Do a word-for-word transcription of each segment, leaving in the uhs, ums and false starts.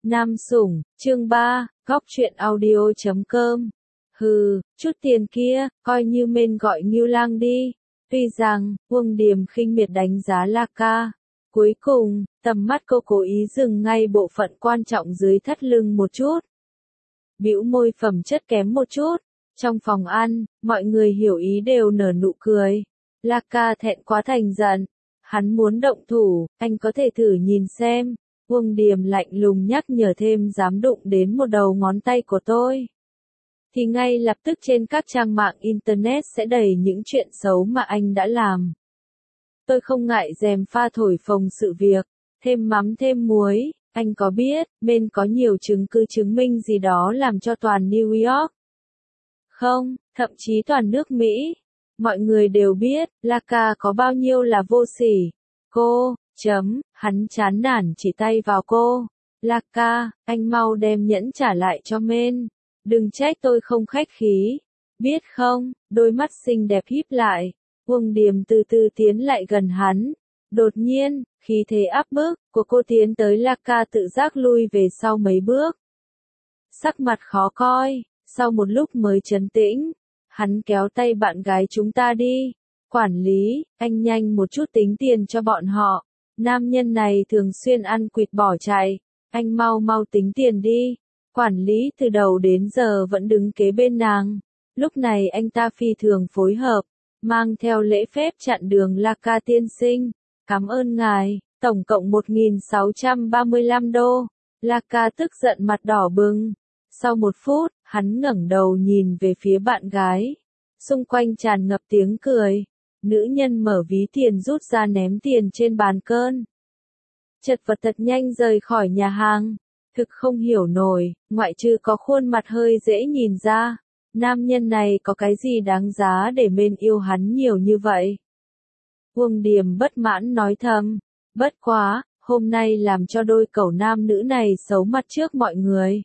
Nam Sủng, chương ba, góc truyện audio chấm com. Hừ, chút tiền kia, coi như mên gọi Ngưu Lang đi. Tuy rằng, Uông Điềm khinh miệt đánh giá La Ca. Cuối cùng, tầm mắt cô cố ý dừng ngay bộ phận quan trọng dưới thắt lưng một chút. Bĩu môi phẩm chất kém một chút. Trong phòng ăn, mọi người hiểu ý đều nở nụ cười. La Ca thẹn quá thành giận. Hắn muốn động thủ, anh có thể thử nhìn xem. Uông Điềm lạnh lùng nhắc nhở thêm dám đụng đến một đầu ngón tay của tôi. Thì ngay lập tức trên các trang mạng Internet sẽ đầy những chuyện xấu mà anh đã làm. Tôi không ngại dèm pha thổi phồng sự việc, thêm mắm thêm muối, anh có biết, bên có nhiều chứng cứ chứng minh gì đó làm cho toàn New York. Không, thậm chí toàn nước Mỹ. Mọi người đều biết, La Ca có bao nhiêu là vô sỉ. Cô, chấm, hắn chán nản chỉ tay vào cô. La Ca, anh mau đem nhẫn trả lại cho Mên. Đừng trách tôi không khách khí. Biết không, đôi mắt xinh đẹp híp lại. Uông Điềm từ từ tiến lại gần hắn. Đột nhiên, khí thế áp bức của cô tiến tới La Ca tự giác lui về sau mấy bước. Sắc mặt khó coi, sau một lúc mới trấn tĩnh. Hắn kéo tay bạn gái chúng ta đi. Quản lý, anh nhanh một chút tính tiền cho bọn họ. Nam nhân này thường xuyên ăn quỵt bỏ chạy. Anh mau mau tính tiền đi. Quản lý từ đầu đến giờ vẫn đứng kế bên nàng. Lúc này anh ta phi thường phối hợp. Mang theo lễ phép chặn đường La Ca tiên sinh. Cảm ơn ngài, tổng cộng một nghìn sáu trăm ba mươi lăm đô. La Ca tức giận mặt đỏ bừng. Sau một phút, hắn ngẩng đầu nhìn về phía bạn gái. Xung quanh tràn ngập tiếng cười. Nữ nhân mở ví tiền rút ra ném tiền trên bàn cơn. Chật vật thật nhanh rời khỏi nhà hàng. Thực không hiểu nổi, ngoại trừ có khuôn mặt hơi dễ nhìn ra. Nam nhân này có cái gì đáng giá để Mên yêu hắn nhiều như vậy? Uông Điềm bất mãn nói thầm. Bất quá, hôm nay làm cho đôi cẩu nam nữ này xấu mặt trước mọi người.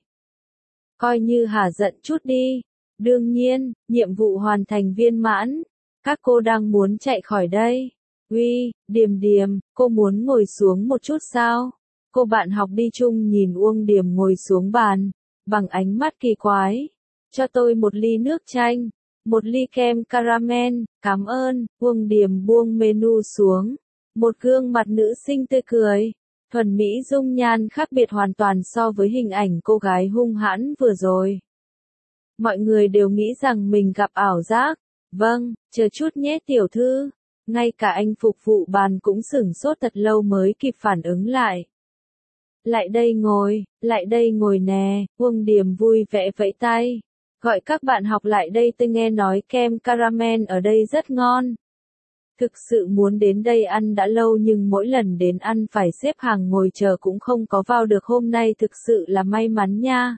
Coi như hả giận chút đi. Đương nhiên, nhiệm vụ hoàn thành viên mãn. Các cô đang muốn chạy khỏi đây. Uy, Điềm Điềm, cô muốn ngồi xuống một chút sao? Cô bạn học đi chung nhìn Uông Điềm ngồi xuống bàn, bằng ánh mắt kỳ quái. Cho tôi một ly nước chanh, một ly kem caramel, cảm ơn. Uông Điềm buông menu xuống. Một gương mặt nữ sinh tươi cười. Thuần mỹ dung nhan khác biệt hoàn toàn so với hình ảnh cô gái hung hãn vừa rồi. Mọi người đều nghĩ rằng mình gặp ảo giác. Vâng, chờ chút nhé tiểu thư. Ngay cả anh phục vụ bàn cũng sửng sốt thật lâu mới kịp phản ứng lại. Lại đây ngồi, lại đây ngồi nè. Uông Điềm vui vẻ vẫy tay. Gọi các bạn học lại đây, tôi nghe nói kem caramel ở đây rất ngon. Thực sự muốn đến đây ăn đã lâu nhưng mỗi lần đến ăn phải xếp hàng ngồi chờ cũng không có vào được, hôm nay thực sự là may mắn nha.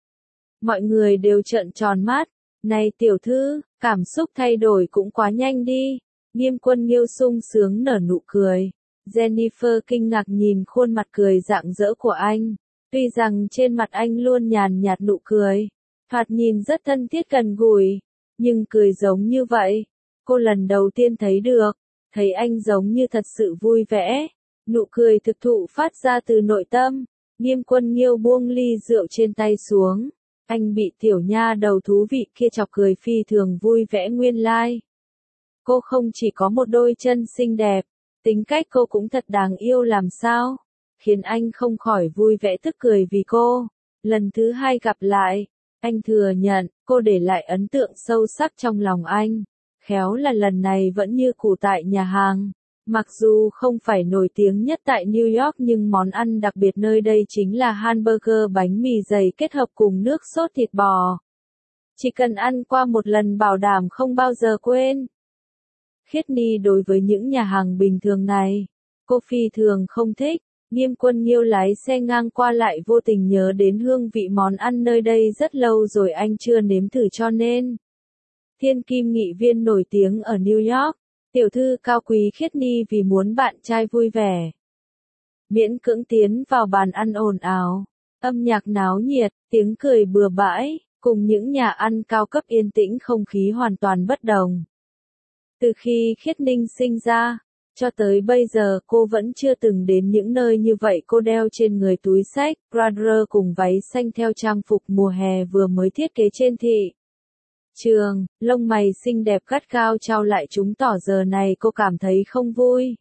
Mọi người đều trợn tròn mắt. Này tiểu thư, cảm xúc thay đổi cũng quá nhanh đi. Nghiêm Quân Nghiêu sung sướng nở nụ cười. Jennifer kinh ngạc nhìn khuôn mặt cười rạng rỡ của anh. Tuy rằng trên mặt anh luôn nhàn nhạt nụ cười, thoạt nhìn rất thân thiết gần gũi, nhưng cười giống như vậy, cô lần đầu tiên thấy được. Thấy anh giống như thật sự vui vẻ. Nụ cười thực thụ phát ra từ nội tâm. Nghiêm Quân Nghiêu buông ly rượu trên tay xuống. Anh bị tiểu nha đầu thú vị kia chọc cười phi thường vui vẻ nguyên lai. Like. Cô không chỉ có một đôi chân xinh đẹp, tính cách cô cũng thật đáng yêu làm sao, khiến anh không khỏi vui vẻ tức cười vì cô. Lần thứ hai gặp lại, anh thừa nhận, cô để lại ấn tượng sâu sắc trong lòng anh. Khéo là lần này vẫn như cũ tại nhà hàng. Mặc dù không phải nổi tiếng nhất tại New York nhưng món ăn đặc biệt nơi đây chính là hamburger bánh mì dày kết hợp cùng nước sốt thịt bò. Chỉ cần ăn qua một lần bảo đảm không bao giờ quên. Khiết Ni đối với những nhà hàng bình thường này, cô phi thường không thích. Nghiêm Quân Nghiêu lái xe ngang qua lại vô tình nhớ đến hương vị món ăn nơi đây rất lâu rồi anh chưa nếm thử cho nên. Thiên kim nghị viên nổi tiếng ở New York, tiểu thư cao quý Khiết Ni vì muốn bạn trai vui vẻ. Miễn cưỡng tiến vào bàn ăn ồn ào, âm nhạc náo nhiệt, tiếng cười bừa bãi, cùng những nhà ăn cao cấp yên tĩnh không khí hoàn toàn bất đồng. Từ khi Khiết Ninh sinh ra, Cho tới bây giờ cô vẫn chưa từng đến những nơi như vậy. Cô đeo trên người túi xách, Prada cùng váy xanh theo trang phục mùa hè vừa mới thiết kế trên thị trường, lông mày xinh đẹp gắt gao chau lại chứng tỏ giờ này cô cảm thấy không vui.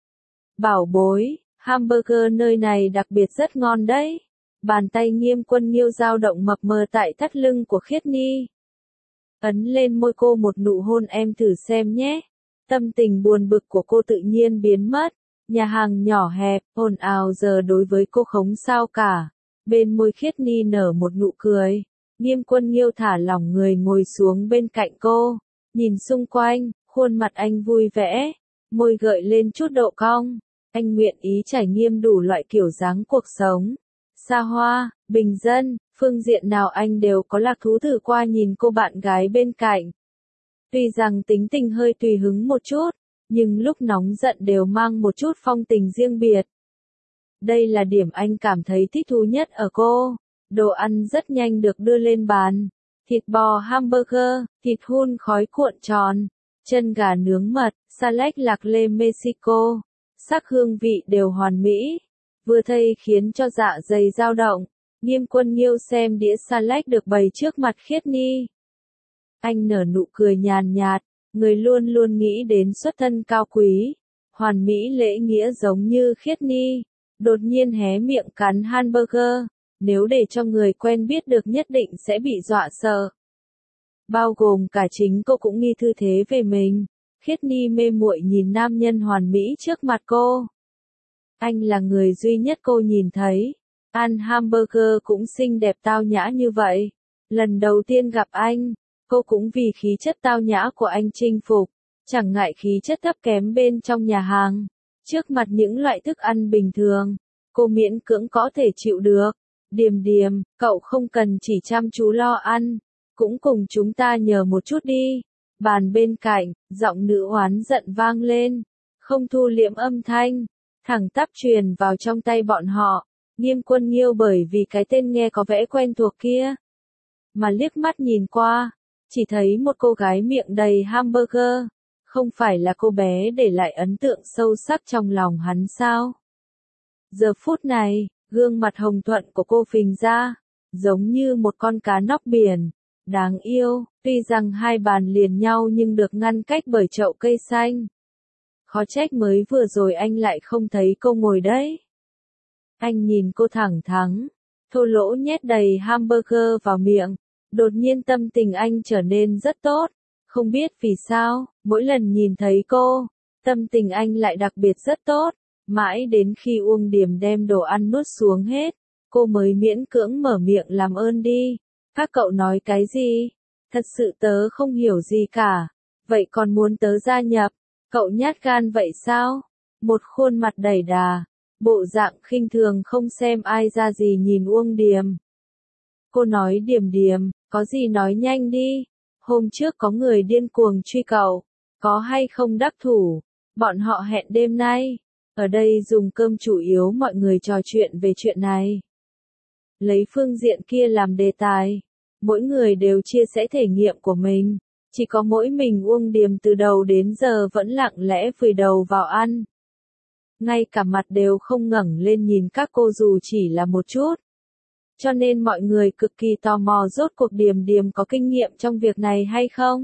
Bảo bối, hamburger nơi này đặc biệt rất ngon đấy. Bàn tay Nghiêm Quân Nghiêu dao động mập mờ tại thắt lưng của Khiết Ni. Ấn lên môi cô một nụ hôn, em thử xem nhé. Tâm tình buồn bực của cô tự nhiên biến mất. Nhà hàng nhỏ hẹp, ồn ào giờ đối với cô không sao cả. Bên môi Khiết Ni nở một nụ cười. Nghiêm Quân Nghiêu thả lỏng người ngồi xuống bên cạnh cô. Nhìn xung quanh, khuôn mặt anh vui vẻ. Môi gợi lên chút độ cong. Anh nguyện ý trải nghiệm đủ loại kiểu dáng cuộc sống. Xa hoa, bình dân, phương diện nào anh đều có lạc thú thử qua. Nhìn cô bạn gái bên cạnh. Tuy rằng tính tình hơi tùy hứng một chút, nhưng lúc nóng giận đều mang một chút phong tình riêng biệt. Đây là điểm anh cảm thấy thích thú nhất ở cô. Đồ ăn rất nhanh được đưa lên bàn. Thịt bò hamburger, thịt hun khói cuộn tròn, chân gà nướng mật, salad lạc lê Mexico. Sắc hương vị đều hoàn mỹ. Vừa thấy khiến cho dạ dày dao động. Nghiêm Quân Nghiêu xem đĩa salad được bày trước mặt Khiết Ni. Anh nở nụ cười nhàn nhạt, người luôn luôn nghĩ đến xuất thân cao quý, hoàn mỹ lễ nghĩa giống như Khiết Ni. Đột nhiên hé miệng cắn hamburger, nếu để cho người quen biết được nhất định sẽ bị dọa sợ. Bao gồm cả chính cô cũng nghi thư thế về mình. Khiết Ni mê muội nhìn nam nhân hoàn mỹ trước mặt cô. Anh là người duy nhất cô nhìn thấy. Ăn hamburger cũng xinh đẹp tao nhã như vậy. Lần đầu tiên gặp anh, cô cũng vì khí chất tao nhã của anh chinh phục. Chẳng ngại khí chất thấp kém bên trong nhà hàng. Trước mặt những loại thức ăn bình thường, cô miễn cưỡng có thể chịu được. Điềm điềm, cậu không cần chỉ chăm chú lo ăn, cũng cùng chúng ta nhờ một chút đi. Bàn bên cạnh, giọng nữ oán giận vang lên, không thu liễm âm thanh, thẳng tắp truyền vào trong tay bọn họ. Nghiêm Quân Nghiêu bởi vì cái tên nghe có vẻ quen thuộc kia, mà liếc mắt nhìn qua, chỉ thấy một cô gái miệng đầy hamburger. Không phải là cô bé để lại ấn tượng sâu sắc trong lòng hắn sao? Giờ phút này, gương mặt hồng thuận của cô phình ra, giống như một con cá nóc biển, đáng yêu. Tuy rằng hai bàn liền nhau nhưng được ngăn cách bởi chậu cây xanh. Khó trách mới vừa rồi anh lại không thấy cô ngồi đấy. Anh nhìn cô thẳng thắn, thô lỗ nhét đầy hamburger vào miệng. Đột nhiên tâm tình anh trở nên rất tốt. Không biết vì sao, mỗi lần nhìn thấy cô, tâm tình anh lại đặc biệt rất tốt. Mãi đến khi Uông Điềm đem đồ ăn nuốt xuống hết, cô mới miễn cưỡng mở miệng, làm ơn đi. Các cậu nói cái gì? Thật sự tớ không hiểu gì cả. Vậy còn muốn tớ gia nhập? Cậu nhát gan vậy sao? Một khuôn mặt đầy đà, bộ dạng khinh thường không xem ai ra gì nhìn Uông Điềm. Cô nói Điềm Điềm, có gì nói nhanh đi. Hôm trước có người điên cuồng truy cậu, có hay không đắc thủ? Bọn họ hẹn đêm nay. Ở đây dùng cơm chủ yếu mọi người trò chuyện về chuyện này. Lấy phương diện kia làm đề tài. Mỗi người đều chia sẻ thể nghiệm của mình. Chỉ có mỗi mình Uông Điềm từ đầu đến giờ vẫn lặng lẽ vùi đầu vào ăn. Ngay cả mặt đều không ngẩng lên nhìn các cô dù chỉ là một chút. Cho nên mọi người cực kỳ tò mò rốt cuộc Điềm Điềm có kinh nghiệm trong việc này hay không.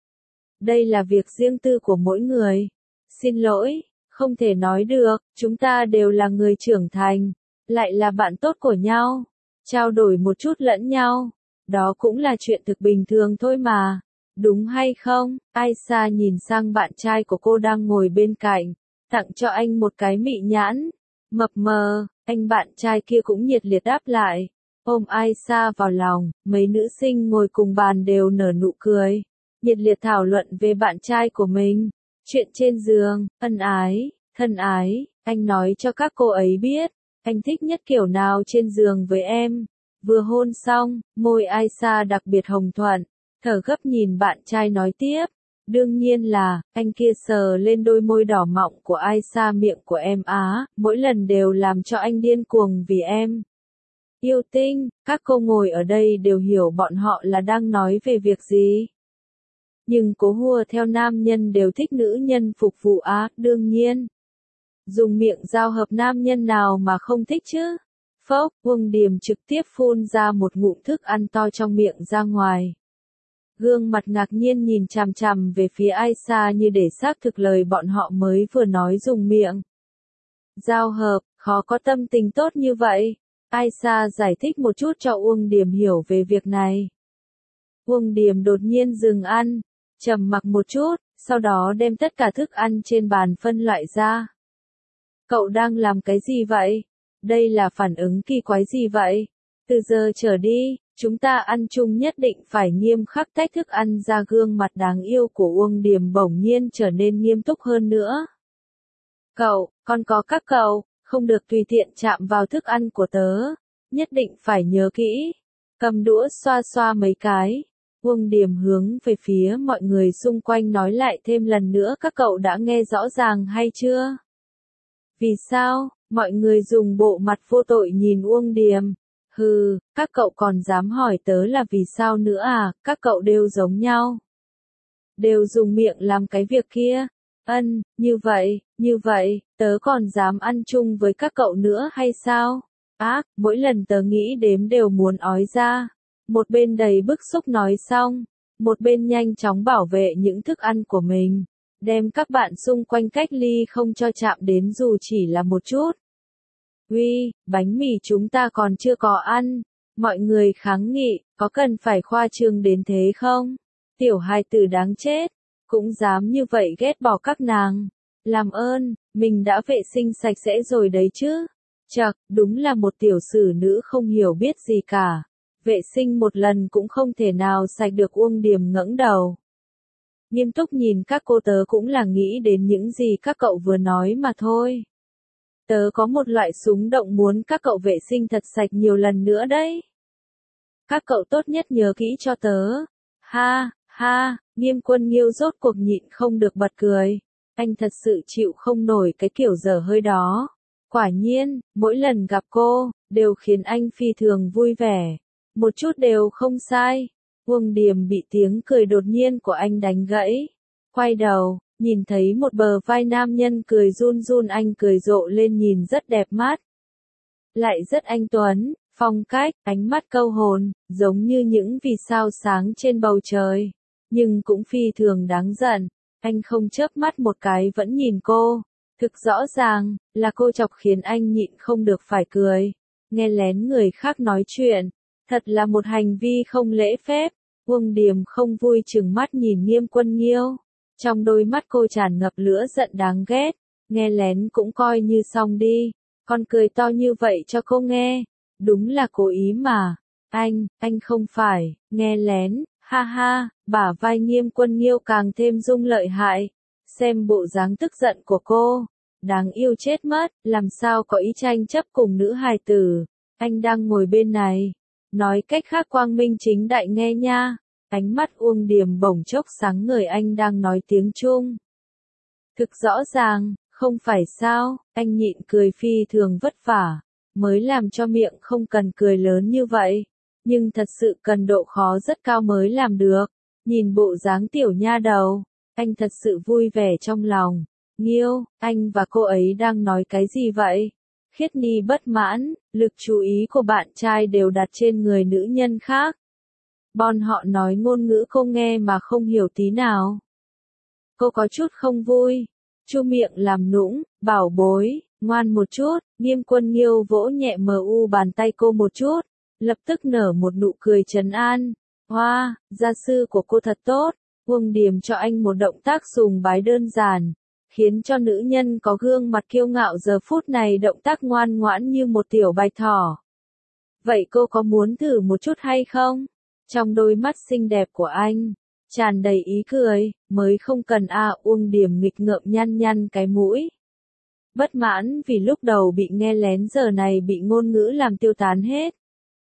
Đây là việc riêng tư của mỗi người. Xin lỗi, không thể nói được, chúng ta đều là người trưởng thành, lại là bạn tốt của nhau, trao đổi một chút lẫn nhau, đó cũng là chuyện thực bình thường thôi mà, đúng hay không? Aisha nhìn sang bạn trai của cô đang ngồi bên cạnh, tặng cho anh một cái mị nhãn, mập mờ, anh bạn trai kia cũng nhiệt liệt đáp lại, ôm Aisha vào lòng, mấy nữ sinh ngồi cùng bàn đều nở nụ cười, nhiệt liệt thảo luận về bạn trai của mình. Chuyện trên giường, ân ái, thân ái, anh nói cho các cô ấy biết, anh thích nhất kiểu nào trên giường với em. Vừa hôn xong, môi Aisha đặc biệt hồng thuận, thở gấp nhìn bạn trai nói tiếp. Đương nhiên là, anh kia sờ lên đôi môi đỏ mọng của Aisha, miệng của em á, mỗi lần đều làm cho anh điên cuồng vì em. Yêu tinh, các cô ngồi ở đây đều hiểu bọn họ là đang nói về việc gì. nhưng cố hùa theo nam nhân đều thích nữ nhân phục vụ á, đương nhiên. Dùng miệng giao hợp nam nhân nào mà không thích chứ? Phốc, Uông Điềm trực tiếp phun ra một ngụm thức ăn to trong miệng ra ngoài. Gương mặt ngạc nhiên nhìn chằm chằm về phía Aisha như để xác thực lời bọn họ mới vừa nói dùng miệng. Giao hợp, khó có tâm tình tốt như vậy. Aisha giải thích một chút cho Uông Điềm hiểu về việc này. Uông Điềm đột nhiên dừng ăn, trầm mặc một chút, sau đó đem tất cả thức ăn trên bàn phân loại ra. Cậu đang làm cái gì vậy? Đây là phản ứng kỳ quái gì vậy? Từ giờ trở đi, chúng ta ăn chung nhất định phải nghiêm khắc tách thức ăn ra. Gương mặt đáng yêu của Uông Điềm bỗng nhiên trở nên nghiêm túc hơn nữa. Cậu, còn có các cậu, không được tùy tiện chạm vào thức ăn của tớ. Nhất định phải nhớ kỹ. Cầm đũa xoa xoa mấy cái. Uông Điềm hướng về phía mọi người xung quanh nói lại thêm lần nữa, các cậu đã nghe rõ ràng hay chưa? Vì sao? Mọi người dùng bộ mặt vô tội nhìn Uông Điềm. Hừ, các cậu còn dám hỏi tớ là vì sao nữa à, các cậu đều giống nhau. Đều dùng miệng làm cái việc kia. Ân, như vậy, như vậy, tớ còn dám ăn chung với các cậu nữa hay sao? Ác, mỗi lần tớ nghĩ đếm đều muốn ói ra. Một bên đầy bức xúc nói xong, một bên nhanh chóng bảo vệ những thức ăn của mình, đem các bạn xung quanh cách ly không cho chạm đến dù chỉ là một chút. Uy, bánh mì chúng ta còn chưa có ăn. Mọi người kháng nghị, có cần phải khoa trương đến thế không? Tiểu hài tử đáng chết, cũng dám như vậy ghét bỏ các nàng. Làm ơn, mình đã vệ sinh sạch sẽ rồi đấy chứ. Chậc, đúng là một tiểu sử nữ không hiểu biết gì cả. Vệ sinh một lần cũng không thể nào sạch được. Uông Điềm ngẩng đầu. Nghiêm túc nhìn các cô, tớ cũng là nghĩ đến những gì các cậu vừa nói mà thôi. Tớ có một loại xúng động muốn các cậu vệ sinh thật sạch nhiều lần nữa đấy. Các cậu tốt nhất nhớ kỹ cho tớ. Ha, ha, Nghiêm Quân Nghiêu rốt cuộc nhịn không được bật cười. Anh thật sự chịu không nổi cái kiểu dở hơi đó. Quả nhiên, mỗi lần gặp cô, đều khiến anh phi thường vui vẻ. Một chút đều không sai. Uông Điềm bị tiếng cười đột nhiên của anh đánh gãy. Quay đầu, nhìn thấy một bờ vai nam nhân cười run run, anh cười rộ lên nhìn rất đẹp mắt. Lại rất anh tuấn, phong cách, ánh mắt câu hồn, giống như những vì sao sáng trên bầu trời. Nhưng cũng phi thường đáng giận, anh không chớp mắt một cái vẫn nhìn cô. Thực rõ ràng, là cô chọc khiến anh nhịn không được phải cười. Nghe lén người khác nói chuyện, thật là một hành vi không lễ phép. Uông Điềm không vui chừng mắt nhìn Nghiêm Quân Nghiêu. Trong đôi mắt cô tràn ngập lửa giận đáng ghét. Nghe lén cũng coi như xong đi. Con cười to như vậy cho cô nghe. Đúng là cố ý mà. Anh, anh không phải, nghe lén, ha ha, bả vai Nghiêm Quân Nghiêu càng thêm rung lợi hại. Xem bộ dáng tức giận của cô. Đáng yêu chết mất, làm sao có ý tranh chấp cùng nữ hài tử. Anh đang ngồi bên này. Nói cách khác quang minh chính đại nghe nha. Ánh mắt Uông Điềm bỗng chốc sáng ngời, anh đang nói tiếng Trung. Thực rõ ràng, không phải sao, anh nhịn cười phi thường vất vả, mới làm cho miệng không cần cười lớn như vậy. Nhưng thật sự cần độ khó rất cao mới làm được. Nhìn bộ dáng tiểu nha đầu, anh thật sự vui vẻ trong lòng. Nghiêu, anh và cô ấy đang nói cái gì vậy? Khiết Ni bất mãn, lực chú ý của bạn trai đều đặt trên người nữ nhân khác. Bọn họ nói ngôn ngữ cô nghe mà không hiểu tí nào. Cô có chút không vui. Chu miệng làm nũng, bảo bối, ngoan một chút. Nghiêm Quân Nghiêu vỗ nhẹ mờ u bàn tay cô một chút. Lập tức nở một nụ cười trấn an. Hoa, gia sư của cô thật tốt. Uông Điềm cho anh một động tác sùng bái đơn giản, khiến cho nữ nhân có gương mặt kiêu ngạo giờ phút này động tác ngoan ngoãn như một tiểu bạch thỏ. Vậy cô có muốn thử một chút hay không? Trong đôi mắt xinh đẹp của anh, tràn đầy ý cười, mới không cần a. À, Uông Điềm nghịch ngợm nhăn nhăn cái mũi. Bất mãn vì lúc đầu bị nghe lén, giờ này bị ngôn ngữ làm tiêu tán hết.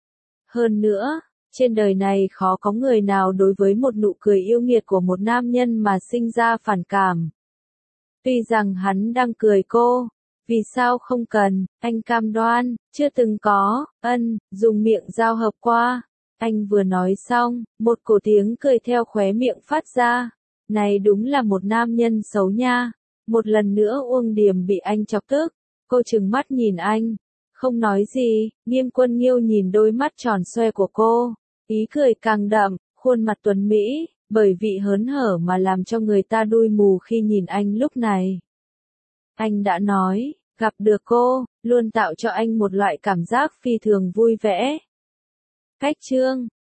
Hơn nữa, trên đời này khó có người nào đối với một nụ cười yêu nghiệt của một nam nhân mà sinh ra phản cảm. Tuy rằng hắn đang cười cô, vì sao không cần, anh cam đoan, chưa từng có, ân, dùng miệng giao hợp qua. Anh vừa nói xong, một cổ tiếng cười theo khóe miệng phát ra. Này đúng là một nam nhân xấu nha. Một lần nữa Uông Điềm bị anh chọc tức. Cô trừng mắt nhìn anh. Không nói gì, Nghiêm Quân Nghiêu nhìn đôi mắt tròn xoe của cô. Ý cười càng đậm, khuôn mặt tuấn mỹ, bởi vị hớn hở mà làm cho người ta đui mù khi nhìn anh lúc này. Anh đã nói, gặp được cô, luôn tạo cho anh một loại cảm giác phi thường vui vẻ. Cách chương